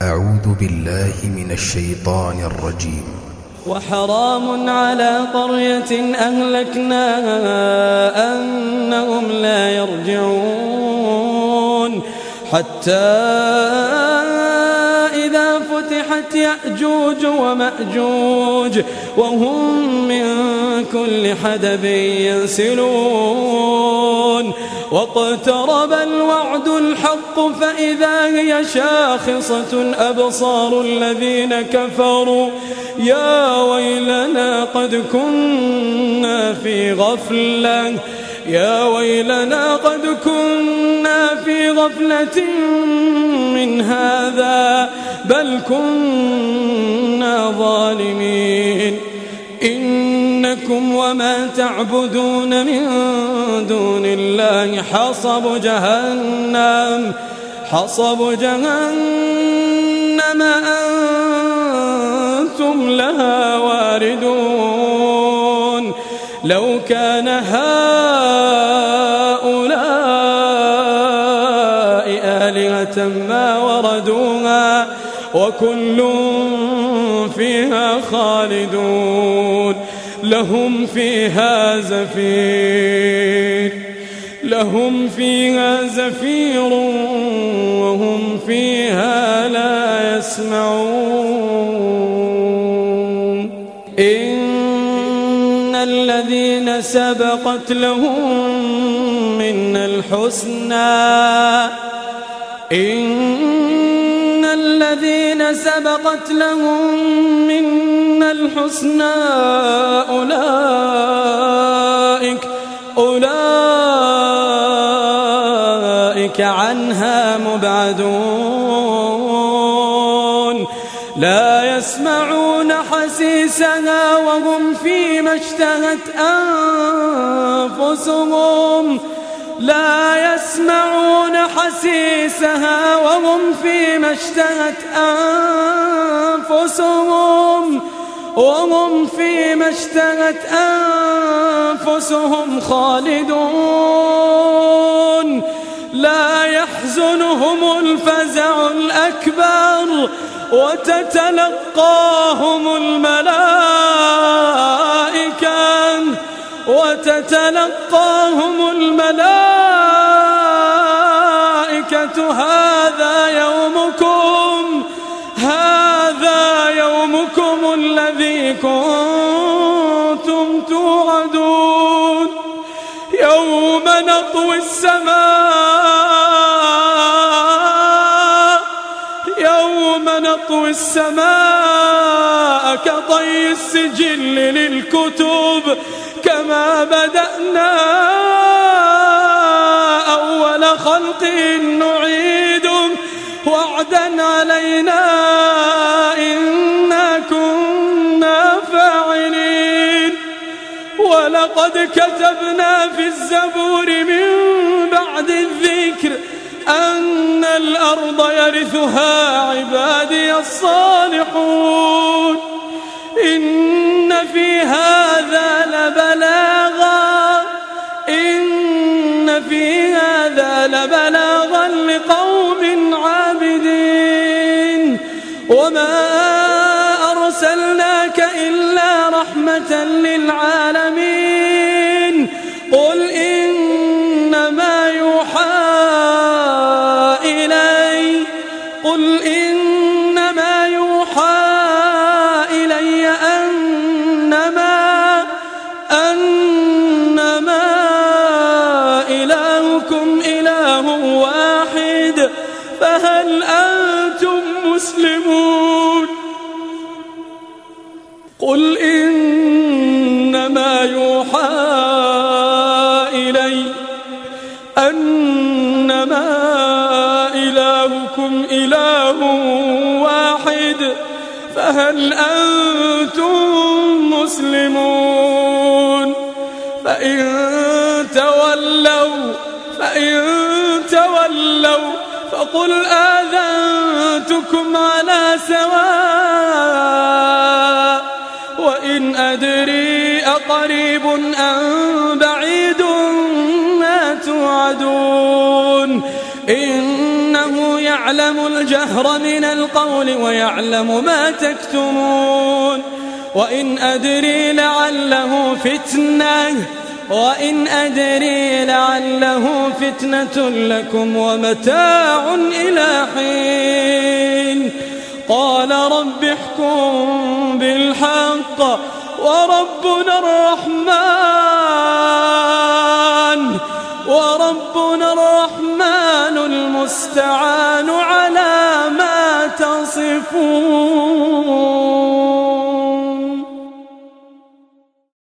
أعوذ بالله من الشيطان الرجيم. وحرام على قرية أهلكناها أنهم لا يرجعون حتى إذا فتحت يأجوج ومأجوج وهم من كل حدب ينسلون واقترب الوعد الحق فإذا هي شاخصة أبصار الذين كفروا يا ويلنا قد كنا في غفلة من هذا بل كنا ظالمين إنكم وما تعبدون من دون الله حصب جهنم أنتم لها واردون لو كان هؤلاء آلهة ما وردوها وكل فيها خالدون لهم فيها زفير وهم فيها لا يسمعون إن الذين سبقت لهم من الحسنى أولئك عنها مبعدون لا يسمعون حسيسها وهم فيما اشتهت أنفسهم خالدون لا يحزنهم الفزع الأكبر وتتلقاهم الملائكة هذا يومكم الذي كنتم توعدون يوم نطوي السماء كطي السجل للكتب كما بدأنا أول خلق نعيده وعدا علينا إنا كنا فاعلين ولقد كتبنا في الزبور من بعد الذكر أن الأرض يرثها عبادي الصالحون إن في هذا لبلاغا لقوم عابدين وما أرسلناك إلا رحمة للعالمين قل إنما يوحى إلي أنما إلهكم إله واحد فهل أنتم مسلمون قل إنما يوحى إلي أنما إلهكم إله واحد فهل أنتم مسلمون فإن تولوا فقل آذنتكم على سواء وإن أدري أقريب أم بعيد ما توعدون إنه يعلم يعلم الجهر من القول ويعلم ما تكتمون وإن أدري لعله فتنة لكم ومتاع إلى حين قال رب احكم بالحق وربنا الرحمن المستعان